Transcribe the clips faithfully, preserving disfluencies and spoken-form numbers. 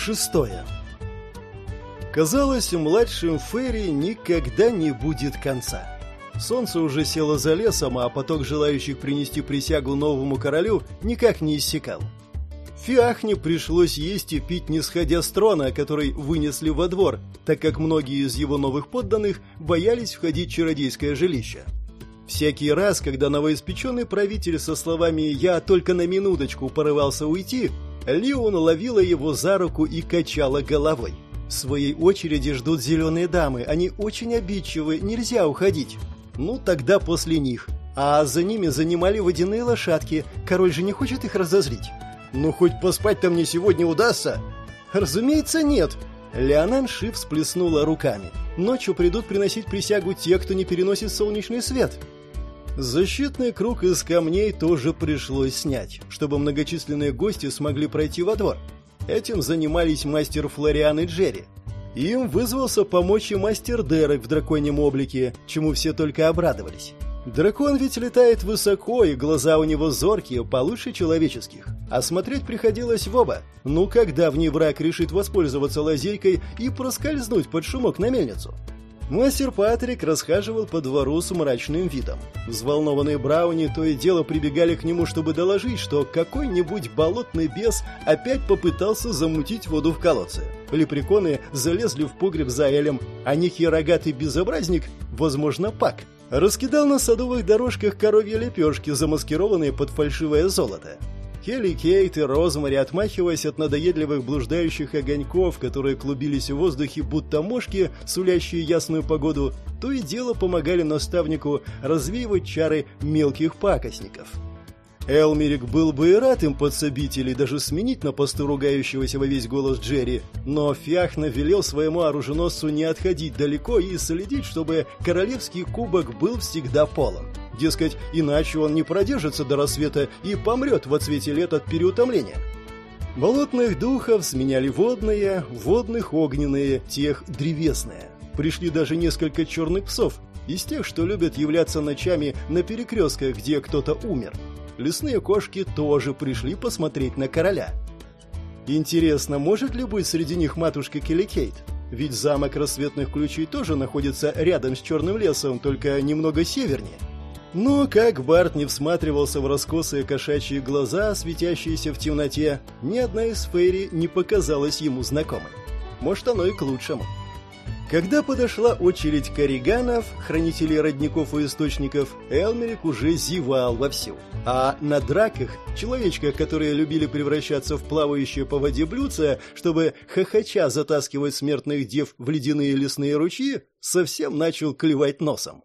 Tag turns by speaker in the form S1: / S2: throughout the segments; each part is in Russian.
S1: Шестое. Казалось, младшим Ферри никогда не будет конца. Солнце уже село за лесом, а поток желающих принести присягу новому королю никак не иссякал. Фиахне пришлось есть и пить, не сходя с трона, который вынесли во двор, так как многие из его новых подданных боялись входить в чародейское жилище. Всякий раз, когда новоиспеченный правитель со словами «я только на минуточку» порывался уйти, Лион ловила его за руку и качала головой. В своей очереди ждут зеленые дамы, они очень обидчивы, нельзя уходить. Ну, тогда после них. А за ними занимали водяные лошадки, король же не хочет их разозлить. Ну, хоть поспать-то мне сегодня удастся? Разумеется, нет. Леонан Ши всплеснула руками. Ночью придут приносить присягу те, кто не переносит солнечный свет. Защитный круг из камней тоже пришлось снять, чтобы многочисленные гости смогли пройти во двор. Этим занимались мастер Флориан и Джерри. Им вызвался помочь и мастер Дерек в драконьем облике, чему все только обрадовались. Дракон ведь летает высоко, и глаза у него зоркие, получше человеческих. А смотреть приходилось в оба. Ну, когда вневраг решит воспользоваться лазейкой и проскользнуть под шумок на мельницу? Мастер Патрик расхаживал по двору с мрачным видом. Взволнованные брауни то и дело прибегали к нему, чтобы доложить, что какой-нибудь болотный бес опять попытался замутить воду в колодце. Лепреконы залезли в погреб за Элем, а некий рогатый безобразник, возможно, Пак, раскидал на садовых дорожках коровьи лепешки, замаскированные под фальшивое золото. Келли Кейт и Розмари, отмахиваясь от надоедливых блуждающих огоньков, которые клубились в воздухе, будто мошки, сулящие ясную погоду, то и дело помогали наставнику развеивать чары мелких пакостников. Элмерик был бы и рад им подсобить или даже сменить на посту ругающегося во весь голос Джерри, но Фиахна велел своему оруженосцу не отходить далеко и следить, чтобы королевский кубок был всегда полон. Дескать, иначе он не продержится до рассвета и помрет в отсвете лет от переутомления. Болотных духов сменяли водные, водных огненные, тех древесные. Пришли даже несколько черных псов, из тех, что любят являться ночами на перекрестках, где кто-то умер. Лесные кошки тоже пришли посмотреть на короля. Интересно, может ли быть среди них матушка Келли Кейт? Ведь замок рассветных ключей тоже находится рядом с Черным лесом, только немного севернее. Но как Барт не всматривался в раскосые кошачьи глаза, светящиеся в темноте, ни одна из фейри не показалась ему знакомой. Может, оно и к лучшему. Когда подошла очередь корриганов, хранителей родников и источников, Элмерик уже зевал вовсю. А на драках, человечках, которые любили превращаться в плавающие по воде блюдца, чтобы хохоча затаскивать смертных дев в ледяные лесные ручьи, совсем начал клевать носом.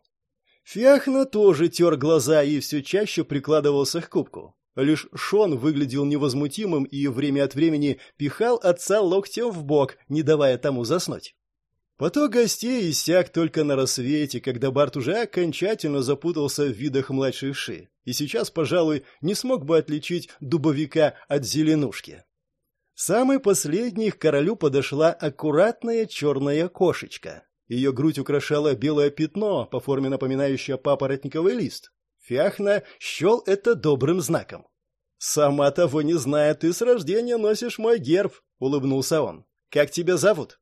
S1: Фиахна тоже тер глаза и все чаще прикладывался к кубку. Лишь Шон выглядел невозмутимым и время от времени пихал отца локтем в бок, не давая тому заснуть. Поток гостей иссяк только на рассвете, когда Барт уже окончательно запутался в видах младшей Ши, и сейчас, пожалуй, не смог бы отличить дубовика от зеленушки. Самой последней к королю подошла аккуратная черная кошечка. Ее грудь украшало белое пятно, по форме напоминающее папоротниковый лист. Фиахна счел это добрым знаком. «Сама того не зная, ты с рождения носишь мой герб», — улыбнулся он. «Как тебя зовут?»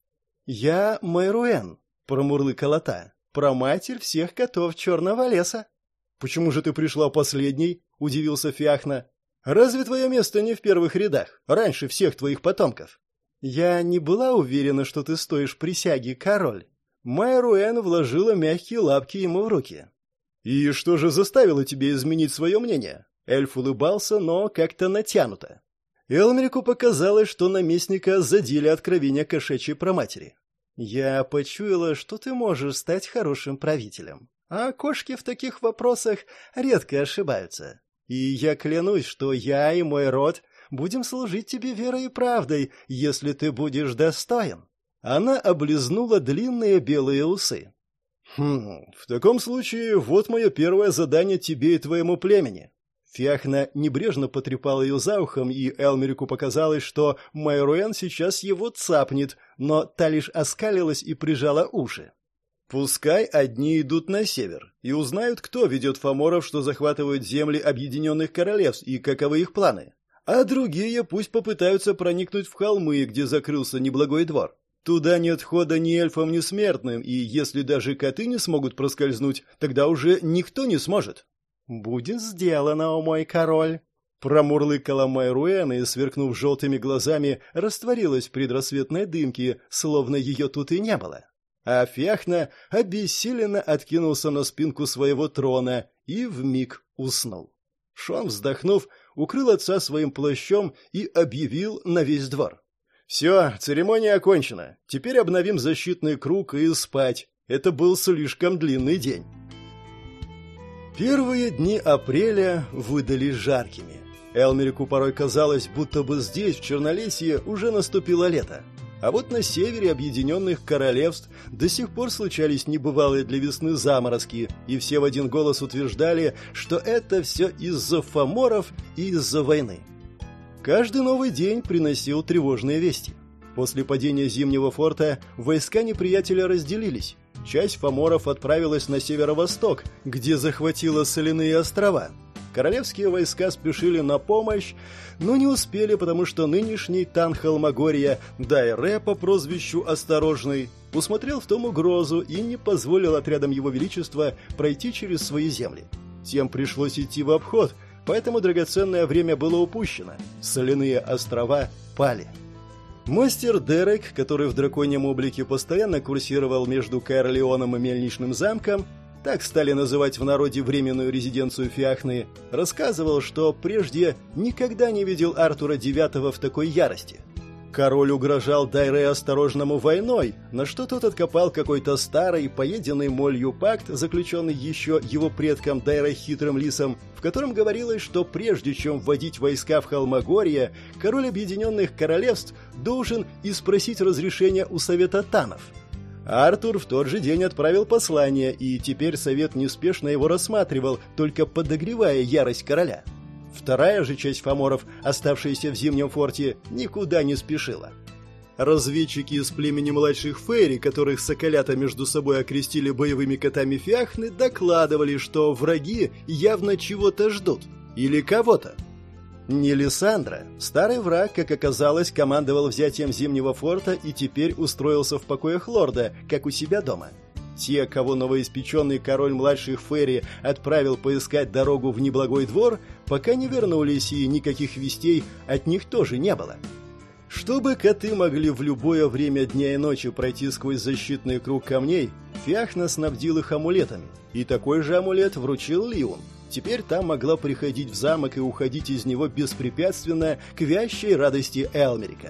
S1: «Я Майруэн», — промурлыкала та, — «проматерь всех котов Черного леса». «Почему же ты пришла последней?» — удивился Фиахна. «Разве твое место не в первых рядах, раньше всех твоих потомков?» «Я не была уверена, что ты стоишь присяги, король». Майруэн вложила мягкие лапки ему в руки. «И что же заставило тебя изменить свое мнение?» Эльф улыбался, но как-то натянуто. Элмерику показалось, что наместника задели откровения кошачьей проматери. «Я почуяла, что ты можешь стать хорошим правителем. А кошки в таких вопросах редко ошибаются. И я клянусь, что я и мой род будем служить тебе верой и правдой, если ты будешь достоин». Она облизнула длинные белые усы. «Хм, в таком случае вот мое первое задание тебе и твоему племени». Фиахна небрежно потрепал ее за ухом, и Элмерику показалось, что Майруэн сейчас его цапнет, но та лишь оскалилась и прижала уши. «Пускай одни идут на север и узнают, кто ведет фаморов, что захватывают земли объединенных королевств и каковы их планы. А другие пусть попытаются проникнуть в холмы, где закрылся неблагой двор. Туда нет хода ни эльфам, ни смертным, и если даже коты не смогут проскользнуть, тогда уже никто не сможет. «Будет сделано, о мой король!» Промурлыкала Майруэн и, сверкнув желтыми глазами, растворилась в предрассветной дымке, словно ее тут и не было. А Фяхна обессиленно откинулся на спинку своего трона и вмиг уснул. Шон, вздохнув, укрыл отца своим плащом и объявил на весь двор. «Все, церемония окончена. Теперь обновим защитный круг и спать. Это был слишком длинный день». Первые дни апреля выдались жаркими. Элмерику порой казалось, будто бы здесь, в Чернолесье, уже наступило лето. А вот на севере Объединенных Королевств до сих пор случались небывалые для весны заморозки, и все в один голос утверждали, что это все из-за фаморов и из-за войны. Каждый новый день приносил тревожные вести. После падения Зимнего форта войска неприятеля разделились. Часть фаморов отправилась на северо-восток, где захватила соляные острова. Королевские войска спешили на помощь, но не успели, потому что нынешний тан Холмогорья Дайре по прозвищу Осторожный усмотрел в том угрозу и не позволил отрядам его величества пройти через свои земли. Тем пришлось идти в обход, поэтому драгоценное время было упущено. Соляные острова пали. Мастер Дерек, который в драконьем облике постоянно курсировал между Каэрлеоном и Мельничным замком, так стали называть в народе временную резиденцию Фяхны, рассказывал, что прежде никогда не видел Артура девятого в такой ярости. Король угрожал Дайре Осторожному войной, на что тот откопал какой-то старый, поеденный молью пакт, заключенный еще его предком Дайре Хитрым Лисом, в котором говорилось, что прежде чем вводить войска в Холмогорье, король Объединенных Королевств должен и спросить разрешения у Совета Танов. Артур в тот же день отправил послание, и теперь совет неспешно его рассматривал, только подогревая ярость короля. Вторая же часть фаморов, оставшаяся в Зимнем форте, никуда не спешила. Разведчики из племени младших фейри, которых соколята между собой окрестили боевыми котами Фяхны, докладывали, что враги явно чего-то ждут. Или кого-то. Не Лиссандра. Старый враг, как оказалось, командовал взятием Зимнего форта и теперь устроился в покоях лорда, как у себя дома. Те, кого новоиспеченный король младших фейри отправил поискать дорогу в неблагой двор, пока не вернулись, и никаких вестей от них тоже не было. Чтобы коты могли в любое время дня и ночи пройти сквозь защитный круг камней, Фяхна снабдил их амулетами, и такой же амулет вручил Лиун. Теперь та могла приходить в замок и уходить из него беспрепятственно к вящей радости Элмерика.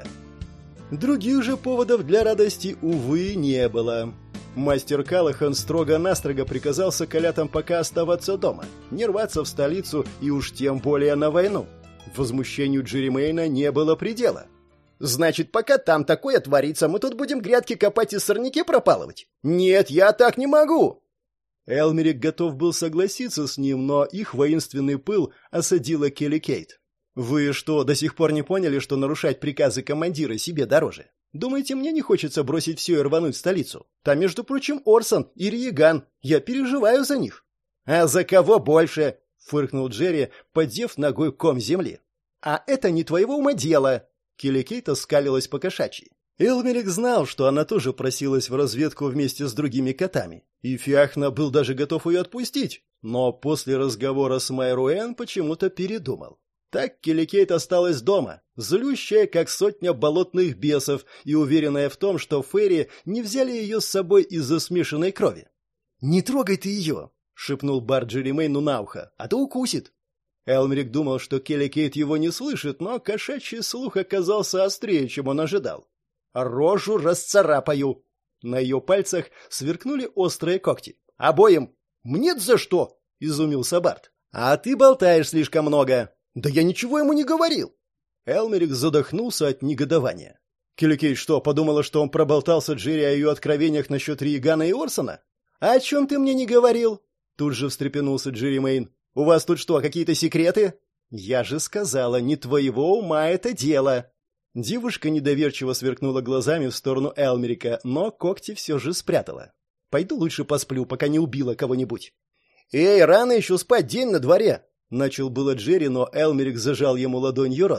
S1: Других же поводов для радости, увы, не было. Мастер Калахан строго-настрого приказал соколятам пока оставаться дома, не рваться в столицу и уж тем более на войну. Возмущению Джеремейна не было предела. «Значит, пока там такое творится, мы тут будем грядки копать и сорняки пропалывать? Нет, я так не могу!» Элмерик готов был согласиться с ним, но их воинственный пыл осадила Келли Кейт. «Вы что, до сих пор не поняли, что нарушать приказы командира себе дороже? Думаете, мне не хочется бросить все и рвануть в столицу? Там, между прочим, Орсон и Риеган. Я переживаю за них». «А за кого больше?» — фыркнул Джерри, поддев ногой ком земли. «А это не твоего ума дело!» Келли Кейт оскалилась по-кошачьи. Элмерик знал, что она тоже просилась в разведку вместе с другими котами, и Фяхна был даже готов ее отпустить, но после разговора с Майруэн почему-то передумал. Так Келли Кейт осталась дома, злющая, как сотня болотных бесов, и уверенная в том, что фейри не взяли ее с собой из-за смешанной крови. «Не трогай ты ее!» — шепнул Бар Джеремейну на ухо, — «а то укусит». Элмерик думал, что Келли Кейт его не слышит, но кошачий слух оказался острее, чем он ожидал. «Рожу расцарапаю!» На ее пальцах сверкнули острые когти. «Обоим!» «Мне-то за что?» — изумился Барт. «А ты болтаешь слишком много!» «Да я ничего ему не говорил!» Элмерик задохнулся от негодования. Келли Кейт что, подумала, что он проболтался Джерри о ее откровениях насчет Риегана и Орсона? «А о чем ты мне не говорил?» Тут же встрепенулся Джеремейн. «У вас тут что, какие-то секреты?» «Я же сказала, не твоего ума это дело!» Девушка недоверчиво сверкнула глазами в сторону Элмерика, но когти все же спрятала. «Пойду лучше посплю, пока не убила кого-нибудь». «Эй, рано еще спать, день на дворе!» Начал было Джерри, но Элмерик зажал ему ладонью рот.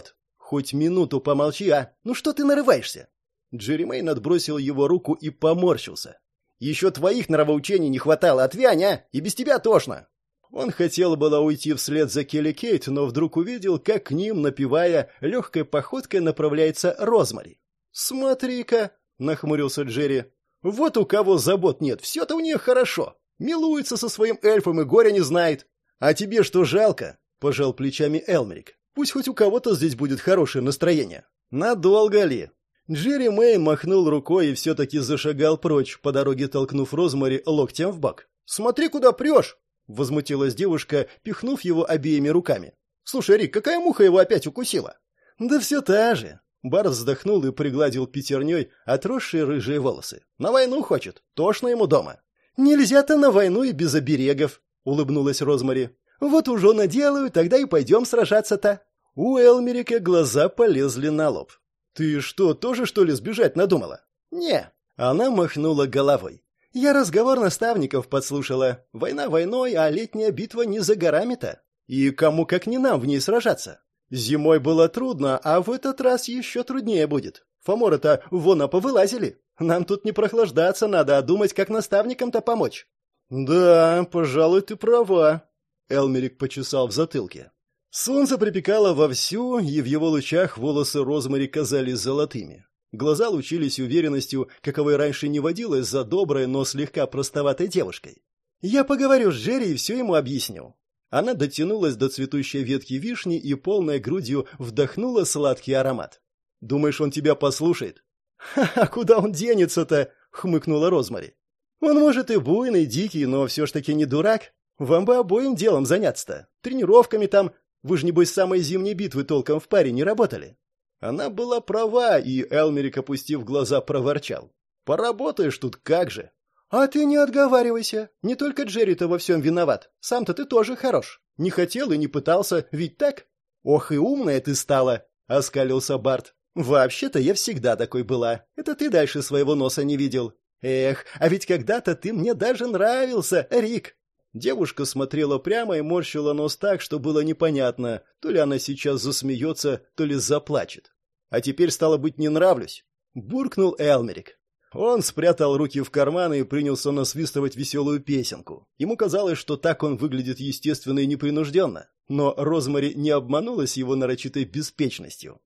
S1: Хоть минуту помолчи, а? Ну что ты нарываешься?» Джеремейн отбросил его руку и поморщился. «Еще твоих нравоучений не хватало, отвянь, а? И без тебя тошно!» Он хотел было уйти вслед за Келли Кейт, но вдруг увидел, как к ним, напевая, легкой походкой направляется Розмари. «Смотри-ка!» — нахмурился Джерри. «Вот у кого забот нет, все-то у нее хорошо. Милуется со своим эльфом и горя не знает. А тебе что жалко?» — пожал плечами Элмерик. «Пусть хоть у кого-то здесь будет хорошее настроение. Надолго ли?» Джерри Мэйн махнул рукой и все-таки зашагал прочь, по дороге толкнув Розмари локтем в бок. «Смотри, куда прешь!» — возмутилась девушка, пихнув его обеими руками. «Слушай, Рик, какая муха его опять укусила?» «Да все та же!» Бар вздохнул и пригладил пятерней отросшие рыжие волосы. «На войну хочет. Тошно ему дома». «Нельзя-то на войну и без оберегов», — улыбнулась Розмари. «Вот уже наделаю, тогда и пойдем сражаться-то». У Элмерика глаза полезли на лоб. «Ты что, тоже, что ли, сбежать надумала?» «Не». Она махнула головой. «Я разговор наставников подслушала. Война войной, а летняя битва не за горами-то. И кому как не нам в ней сражаться. Зимой было трудно, а в этот раз еще труднее будет. Фоморы-то вон повылазили. Нам тут не прохлаждаться надо, а думать, как наставникам-то помочь». «Да, пожалуй, ты права», — Элмерик почесал в затылке. Солнце припекало вовсю, и в его лучах волосы Розмари казались золотыми. Глаза лучились уверенностью, каковой раньше не водилось за доброй, но слегка простоватой девушкой. «Я поговорю с Джерри и все ему объясню». Она дотянулась до цветущей ветки вишни и полной грудью вдохнула сладкий аромат. «Думаешь, он тебя послушает?» «Ха-ха, куда он денется-то?» — хмыкнула Розмари. «Он, может, и буйный, дикий, но все ж таки не дурак. Вам бы обоим делом заняться-то. Тренировками там. Вы же, небось, с самой зимней битвы толком в паре не работали». Она была права, и Элмерик, опустив глаза, проворчал. «Поработаешь тут как же». «А ты не отговаривайся. Не только Джерри-то во всем виноват. Сам-то ты тоже хорош. Не хотел и не пытался, ведь так?» «Ох и умная ты стала», — оскалился Барт. «Вообще-то я всегда такой была. Это ты дальше своего носа не видел. Эх, а ведь когда-то ты мне даже нравился, Рик». Девушка смотрела прямо и морщила нос так, что было непонятно, то ли она сейчас засмеется, то ли заплачет. «А теперь, стало быть, не нравлюсь», — буркнул Элмерик. Он спрятал руки в карманы и принялся насвистывать веселую песенку. Ему казалось, что так он выглядит естественно и непринужденно, но Розмари не обманулась его нарочитой беспечностью.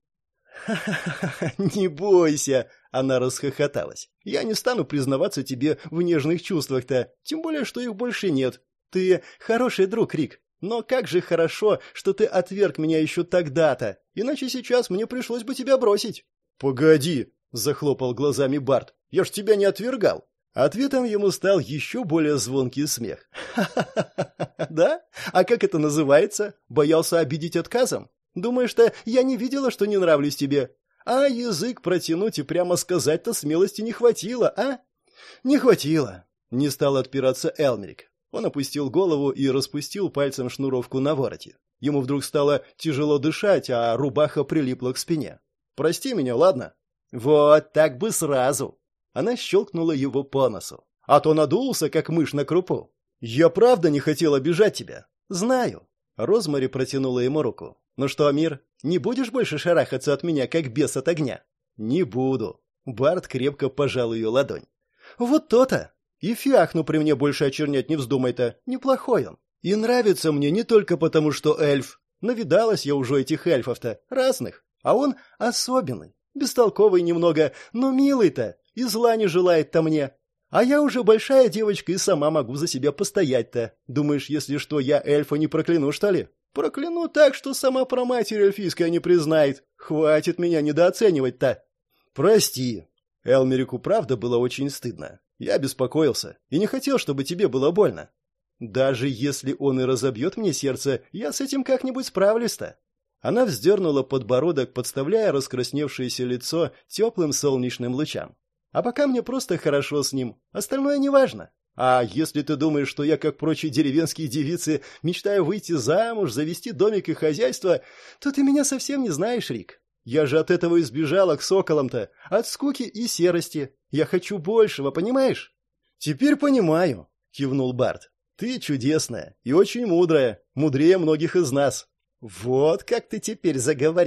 S1: «Ха-ха-ха, не бойся!» — она расхохоталась. «Я не стану признаваться тебе в нежных чувствах-то, тем более, что их больше нет. Ты хороший друг, Рик, но как же хорошо, что ты отверг меня еще тогда-то, иначе сейчас мне пришлось бы тебя бросить». «Погоди!» — захлопал глазами Барт. «Я ж тебя не отвергал!» Ответом ему стал еще более звонкий смех. «Ха-ха-ха! Да? А как это называется? Боялся обидеть отказом? Думаешь-то, я не видела, что не нравлюсь тебе? А язык протянуть и прямо сказать-то смелости не хватило, а?» «Не хватило!» — не стал отпираться Элмерик. Он опустил голову и распустил пальцем шнуровку на вороте. Ему вдруг стало тяжело дышать, а рубаха прилипла к спине. «Прости меня, ладно?» «Вот так бы сразу!» Она щелкнула его по носу. «А то надулся, как мышь на крупу». «Я правда не хотел обижать тебя». «Знаю». Розмари протянула ему руку. «Ну что, Мир, не будешь больше шарахаться от меня, как бес от огня?» «Не буду». Барт крепко пожал ее ладонь. «Вот то-то. И фиахну при мне больше очернять не вздумай-то. Неплохой он. И нравится мне не только потому, что эльф. Навидалась я уже этих эльфов-то, разных. А он особенный, бестолковый немного, но милый-то, и зла не желает-то мне. А я уже большая девочка и сама могу за себя постоять-то. Думаешь, если что, я эльфа не прокляну, что ли? Прокляну так, что сама проматерь эльфийская не признает. Хватит меня недооценивать-то». «Прости». Элмерику правда было очень стыдно. «Я беспокоился и не хотел, чтобы тебе было больно. Даже если он и разобьет мне сердце, я с этим как-нибудь справлюсь-то». Она вздернула подбородок, подставляя раскрасневшееся лицо теплым солнечным лучам. «А пока мне просто хорошо с ним, остальное неважно. А если ты думаешь, что я, как прочие деревенские девицы, мечтаю выйти замуж, завести домик и хозяйство, то ты меня совсем не знаешь, Рик. Я же от этого избежала к соколам-то, от скуки и серости. Я хочу большего, понимаешь?» «Теперь понимаю», — кивнул Барт. «Ты чудесная и очень мудрая, мудрее многих из нас». «Вот как ты теперь заговорил».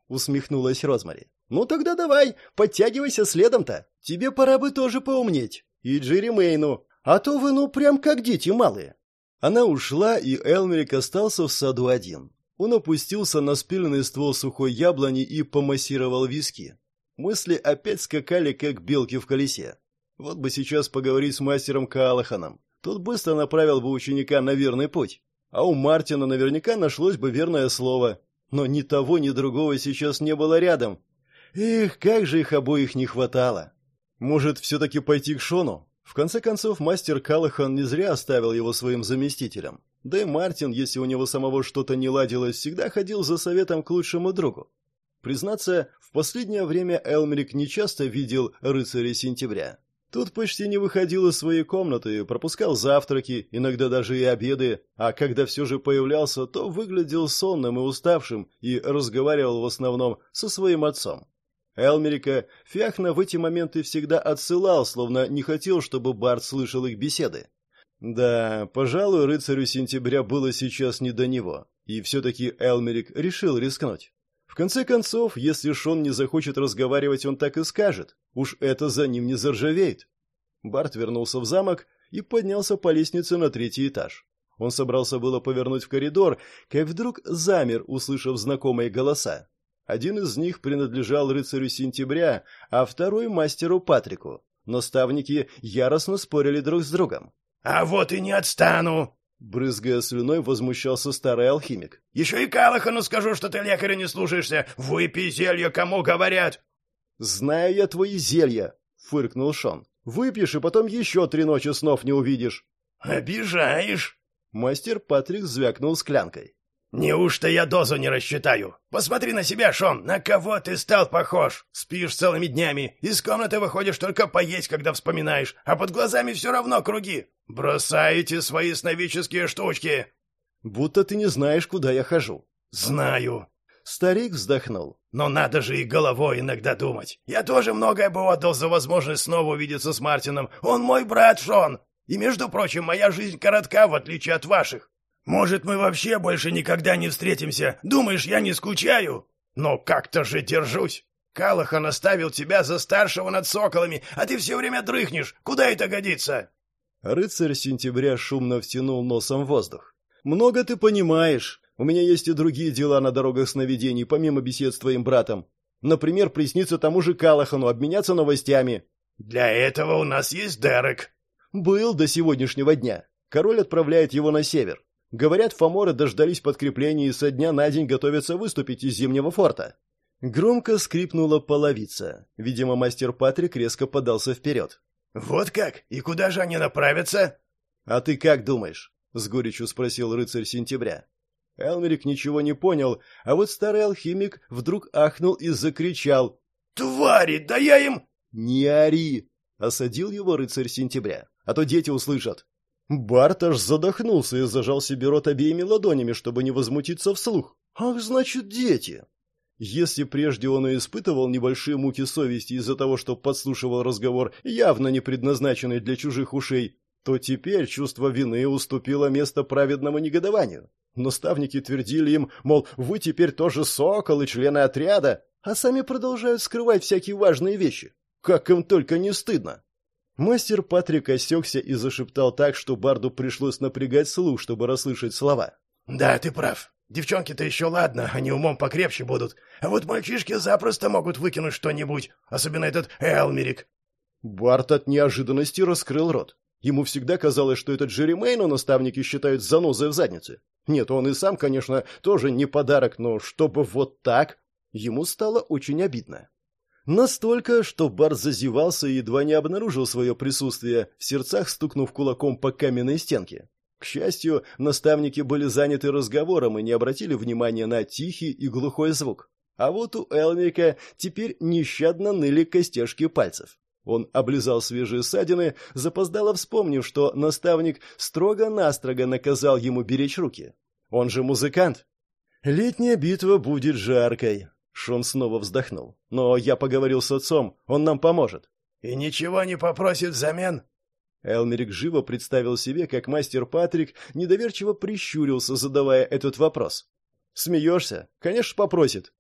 S1: — усмехнулась Розмари. «Ну тогда давай, подтягивайся следом-то. Тебе пора бы тоже поумнеть. И Джерри Мэйну. А то вы ну прям как дети малые». Она ушла, и Элмерик остался в саду один. Он опустился на спиленный ствол сухой яблони и помассировал виски. Мысли опять скакали, как белки в колесе. Вот бы сейчас поговорить с мастером Каалаханом. Тот быстро направил бы ученика на верный путь. А у Мартина наверняка нашлось бы верное слово. Но ни того, ни другого сейчас не было рядом. Эх, как же их обоих не хватало. Может, все-таки пойти к Шону? В конце концов, мастер Каалахан не зря оставил его своим заместителем. Да и Мартин, если у него самого что-то не ладилось, всегда ходил за советом к лучшему другу. Признаться, в последнее время Элмерик нечасто видел рыцаря сентября. Тот почти не выходил из своей комнаты, пропускал завтраки, иногда даже и обеды, а когда все же появлялся, то выглядел сонным и уставшим и разговаривал в основном со своим отцом. Элмерика Фяхна в эти моменты всегда отсылал, словно не хотел, чтобы Барт слышал их беседы. Да, пожалуй, рыцарю сентября было сейчас не до него, и все-таки Элмерик решил рискнуть. В конце концов, если Шон не захочет разговаривать, он так и скажет. Уж это за ним не заржавеет. Барт вернулся в замок и поднялся по лестнице на третий этаж. Он собрался было повернуть в коридор, как вдруг замер, услышав знакомые голоса. Один из них принадлежал рыцарю сентября, а второй — мастеру Патрику. Наставники яростно спорили друг с другом.
S2: «А вот и не отстану!»
S1: Брызгая слюной, возмущался старый алхимик.
S2: «Еще и Каалахану скажу, что ты лекаря не слушаешься! Выпей зелье, кому говорят!»
S1: «Знаю я твои зелья!» — фыркнул Шон. «Выпьешь, и потом еще три ночи снов не увидишь!»
S2: «Обижаешь!»
S1: Мастер Патрик звякнул склянкой.
S2: «Неужто я дозу не рассчитаю? Посмотри на себя, Шон, на кого ты стал похож? Спишь целыми днями, из комнаты выходишь только поесть, когда вспоминаешь, а под глазами все равно круги. Бросаете свои сновидческие штучки!»
S1: «Будто ты не знаешь, куда я хожу».
S2: «Знаю».
S1: Старик вздохнул.
S2: «Но надо же и головой иногда думать. Я тоже многое бы отдал за возможность снова увидеться с Мартином. Он мой брат, Шон. И, между прочим, моя жизнь коротка, в отличие от ваших. Может, мы вообще больше никогда не встретимся? Думаешь, я не скучаю? Но как-то же держусь. Каалахан оставил тебя за старшего над соколами, а ты все время дрыхнешь. Куда это годится?»
S1: Рыцарь сентября шумно втянул носом воздух. «Много ты понимаешь. У меня есть и другие дела на дорогах сновидений, помимо бесед с твоим братом. Например, присниться тому же Каалахану, обменяться новостями».
S2: «Для этого у нас есть Дерек».
S1: «Был до сегодняшнего дня. Король отправляет его на север. Говорят, фаморы дождались подкрепления и со дня на день готовятся выступить из Зимнего форта». Громко скрипнула половица. Видимо, мастер Патрик резко подался вперед.
S2: «Вот как? И куда же они направятся?»
S1: «А ты как думаешь?» — с горечью спросил рыцарь сентября. Элмерик ничего не понял, а вот старый алхимик вдруг ахнул и закричал.
S2: «Твари, да я им...»
S1: «Не ори!» — осадил его рыцарь сентября. «А то дети услышат». Барт аж задохнулся и зажал себе рот обеими ладонями, чтобы не возмутиться вслух. «Ах, значит, дети!» Если прежде он и испытывал небольшие муки совести из-за того, что подслушивал разговор, явно не предназначенный для чужих ушей, то теперь чувство вины уступило место праведному негодованию. Наставники твердили им, мол, вы теперь тоже сокол и члены отряда, а сами продолжают скрывать всякие важные вещи. Как им только не стыдно. Мастер Патрик осекся и зашептал так, что Барду пришлось напрягать слух, чтобы расслышать слова.
S2: «Да, ты прав. Девчонки-то еще ладно, они умом покрепче будут. А вот мальчишки запросто могут выкинуть что-нибудь, особенно этот Элмерик».
S1: Барт от неожиданности раскрыл рот. Ему всегда казалось, что этот Джерри Мэйну наставники считают занозой в заднице. Нет, он и сам, конечно, тоже не подарок, но чтобы вот так... Ему стало очень обидно. Настолько, что Барт зазевался и едва не обнаружил свое присутствие, в сердцах стукнув кулаком по каменной стенке. К счастью, наставники были заняты разговором и не обратили внимания на тихий и глухой звук. А вот у Элмерика теперь нещадно ныли костяшки пальцев. Он облизал свежие ссадины, запоздало вспомнив, что наставник строго-настрого наказал ему беречь руки. Он же музыкант. «Летняя битва будет жаркой», — Шон снова вздохнул. «Но я поговорил с отцом, он нам поможет».
S2: «И ничего не попросит взамен?»
S1: Элмерик живо представил себе, как мастер Патрик недоверчиво прищурился, задавая этот вопрос. «Смеешься? Конечно, попросит.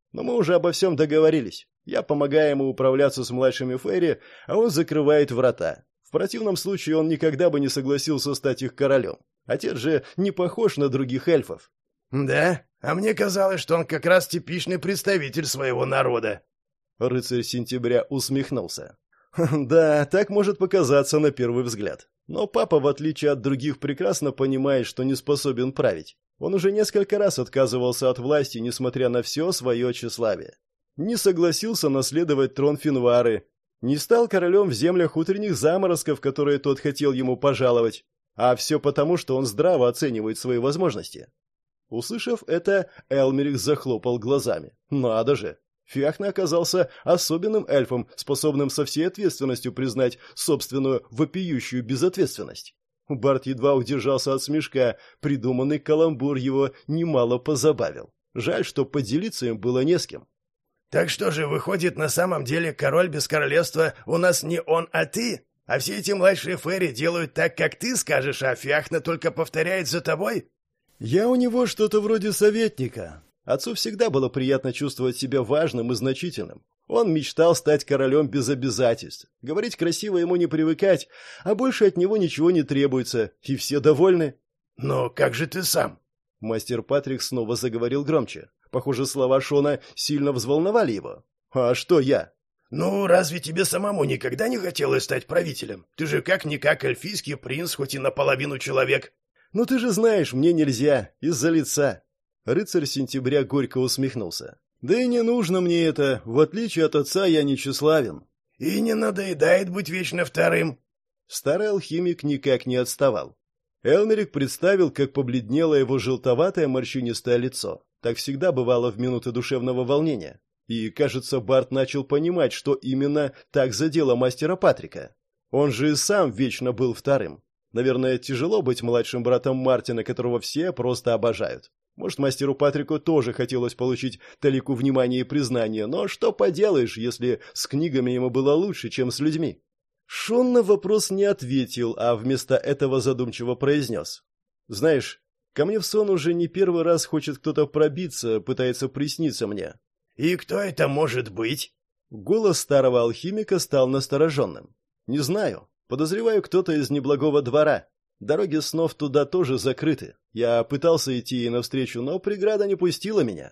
S1: Но мы уже обо всем договорились. Я помогаю ему управляться с младшими Фейри, а он закрывает врата. В противном случае он никогда бы не согласился стать их королем. Отец же не похож на других эльфов».
S2: «Да? А мне казалось, что он как раз типичный представитель своего народа».
S1: Рыцарь Сентября усмехнулся. «Да, так может показаться на первый взгляд. Но папа, в отличие от других, прекрасно понимает, что не способен править. Он уже несколько раз отказывался от власти, несмотря на все свое тщеславие. Не согласился наследовать трон Финвары, не стал королем в землях утренних заморозков, которые тот хотел ему пожаловать. А все потому, что он здраво оценивает свои возможности». Услышав это, Элмерих захлопал глазами. «Надо же! Фиахна оказался особенным эльфом, способным со всей ответственностью признать собственную вопиющую безответственность». Барт едва удержался от смешка, придуманный каламбур его немало позабавил. Жаль, что поделиться им было не с кем.
S2: «Так что же, выходит, на самом деле король без королевства у нас не он, а ты? А все эти младшие Фейри делают так, как ты скажешь, а Фиахна только повторяет за тобой?»
S1: «Я у него что-то вроде советника». Отцу всегда было приятно чувствовать себя важным и значительным. Он мечтал стать королем без обязательств. Говорить красиво ему не привыкать, а больше от него ничего не требуется, и все довольны.
S2: «Но как же ты сам?»
S1: Мастер Патрик снова заговорил громче. Похоже, слова Шона сильно взволновали его. «А что я?»
S2: «Ну, разве тебе самому никогда не хотелось стать правителем? Ты же как-никак эльфийский принц, хоть и наполовину человек».
S1: «Ну ты же знаешь, мне нельзя, из-за лица». Рыцарь Сентября горько усмехнулся. «Да и не нужно мне это, в отличие от отца я не тщеславен».
S2: «И не надоедает быть вечно вторым».
S1: Старый алхимик никак не отставал. Элмерик представил, как побледнело его желтоватое морщинистое лицо. Так всегда бывало в минуты душевного волнения. И, кажется, Барт начал понимать, что именно так задело мастера Патрика. Он же и сам вечно был вторым. Наверное, тяжело быть младшим братом Мартина, которого все просто обожают. Может, мастеру Патрику тоже хотелось получить талику внимания и признания, но что поделаешь, если с книгами ему было лучше, чем с людьми? Шон на вопрос не ответил, а вместо этого задумчиво произнес. «Знаешь, ко мне в сон уже не первый раз хочет кто-то пробиться, пытается присниться мне».
S2: «И кто это может быть?»
S1: Голос старого алхимика стал настороженным. «Не знаю. Подозреваю, кто-то из неблагого двора. Дороги снов туда тоже закрыты. Я пытался идти ей навстречу, но преграда не пустила меня».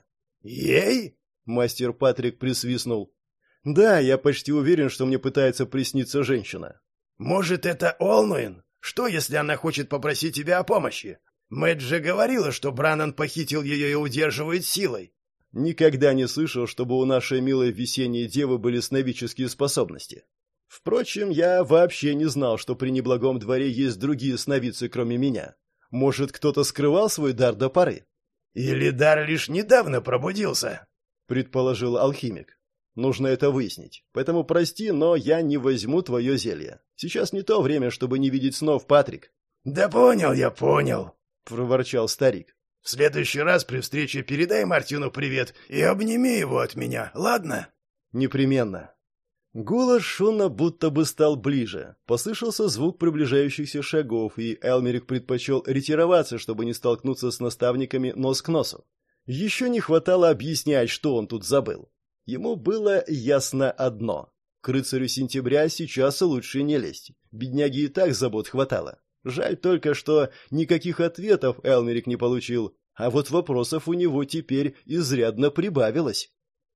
S2: «Ей?» —
S1: мастер Патрик присвистнул. «Да, я почти уверен, что мне пытается присниться женщина».
S2: «Может, это Олнуин? Что, если она хочет попросить тебя о помощи? Мэтт же говорила, что Браннан похитил ее и удерживает силой».
S1: Никогда не слышал, чтобы у нашей милой весенней девы были сновидческие способности. Впрочем, я вообще не знал, что при неблагом дворе есть другие сновидцы, кроме меня. Может, кто-то скрывал свой дар до поры?
S2: «Или дар лишь недавно пробудился?»
S1: — предположил алхимик. «Нужно это выяснить. Поэтому прости, но я не возьму твое зелье. Сейчас не то время, чтобы не видеть снов, Патрик».
S2: «Да понял я, понял», —
S1: проворчал старик.
S2: «В следующий раз при встрече передай Мартину привет и обними его от меня, ладно?»
S1: «Непременно». Голос Шона будто бы стал ближе. Послышался звук приближающихся шагов, и Элмерик предпочел ретироваться, чтобы не столкнуться с наставниками нос к носу. Еще не хватало объяснять, что он тут забыл. Ему было ясно одно. К рыцарю Сентября сейчас лучше не лезть. Бедняги и так забот хватало. Жаль только, что никаких ответов Элмерик не получил, а вот вопросов у него теперь изрядно прибавилось.